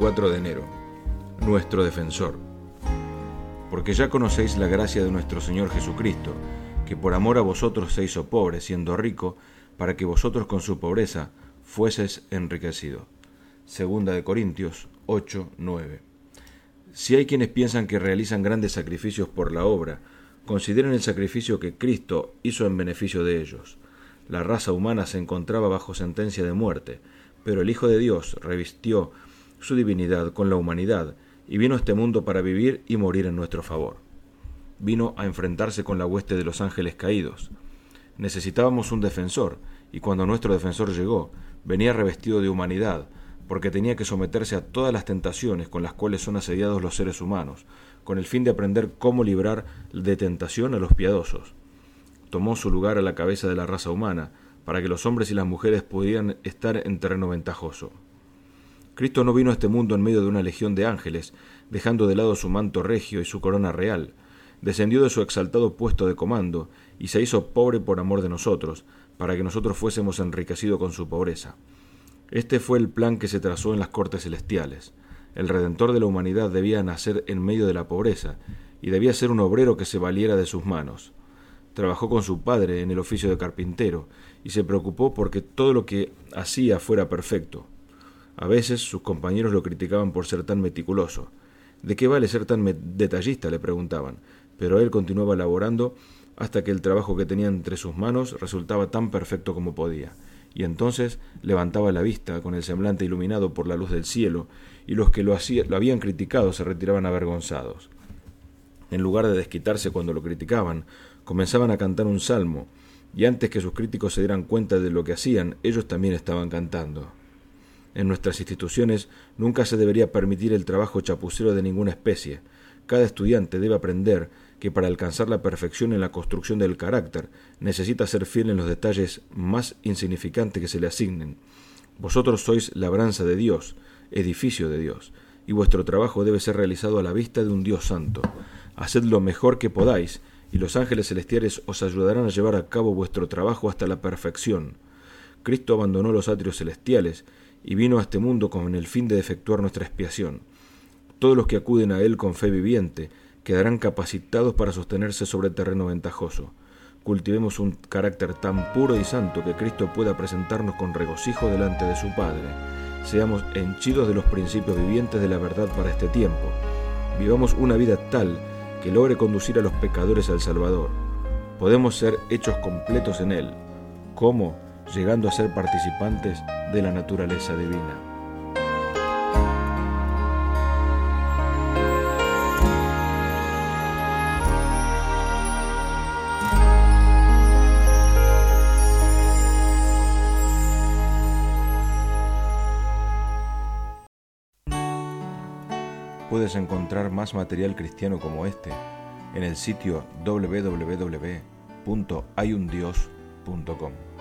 24 de enero. Nuestro defensor. Porque ya conocéis la gracia de nuestro Señor Jesucristo, que por amor a vosotros se hizo pobre, siendo rico, para que vosotros con su pobreza fueseis enriquecidos. Segunda de Corintios 8, 9. Si hay quienes piensan que realizan grandes sacrificios por la obra, consideren el sacrificio que Cristo hizo en beneficio de ellos. La raza humana se encontraba bajo sentencia de muerte, pero el Hijo de Dios revistió su divinidad con la humanidad y vino a este mundo para vivir y morir en nuestro favor. Vino a enfrentarse con la hueste de los ángeles caídos. Necesitábamos un defensor, y cuando nuestro defensor llegó, venía revestido de humanidad, porque tenía que someterse a todas las tentaciones con las cuales son asediados los seres humanos, con el fin de aprender cómo librar de tentación a los piadosos. Tomó su lugar a la cabeza de la raza humana, para que los hombres y las mujeres pudieran estar en terreno ventajoso. Cristo no vino a este mundo en medio de una legión de ángeles, dejando de lado su manto regio y su corona real. Descendió de su exaltado puesto de comando, y se hizo pobre por amor de nosotros, para que nosotros fuésemos enriquecidos con su pobreza. Este fue el plan que se trazó en las cortes celestiales. El Redentor de la humanidad debía nacer en medio de la pobreza, y debía ser un obrero que se valiera de sus manos. Trabajó con su padre en el oficio de carpintero, y se preocupó porque todo lo que hacía fuera perfecto. A veces sus compañeros lo criticaban por ser tan meticuloso. ¿De qué vale ser tan detallista?, le preguntaban, pero él continuaba laborando hasta que el trabajo que tenía entre sus manos resultaba tan perfecto como podía, y entonces levantaba la vista con el semblante iluminado por la luz del cielo, y los que lo habían criticado se retiraban avergonzados. En lugar de desquitarse cuando lo criticaban, comenzaban a cantar un salmo, y antes que sus críticos se dieran cuenta de lo que hacían, ellos también estaban cantando. En nuestras instituciones nunca se debería permitir el trabajo chapucero de ninguna especie. Cada estudiante debe aprender que para alcanzar la perfección en la construcción del carácter necesita ser fiel en los detalles más insignificantes que se le asignen. Vosotros sois labranza de Dios, edificio de Dios, y vuestro trabajo debe ser realizado a la vista de un Dios santo. Haced lo mejor que podáis, y los ángeles celestiales os ayudarán a llevar a cabo vuestro trabajo hasta la perfección. Cristo abandonó los atrios celestiales y vino a este mundo con el fin de efectuar nuestra expiación. Todos los que acuden a Él con fe viviente quedarán capacitados para sostenerse sobre terreno ventajoso. Cultivemos un carácter tan puro y santo que Cristo pueda presentarnos con regocijo delante de su Padre. Seamos henchidos de los principios vivientes de la verdad para este tiempo. Vivamos una vida tal que logre conducir a los pecadores al Salvador. Podemos ser hechos completos en Él. ¿Cómo? Llegando a ser participantes de la naturaleza divina. Puedes encontrar más material cristiano como este en el sitio www.hayundios.com.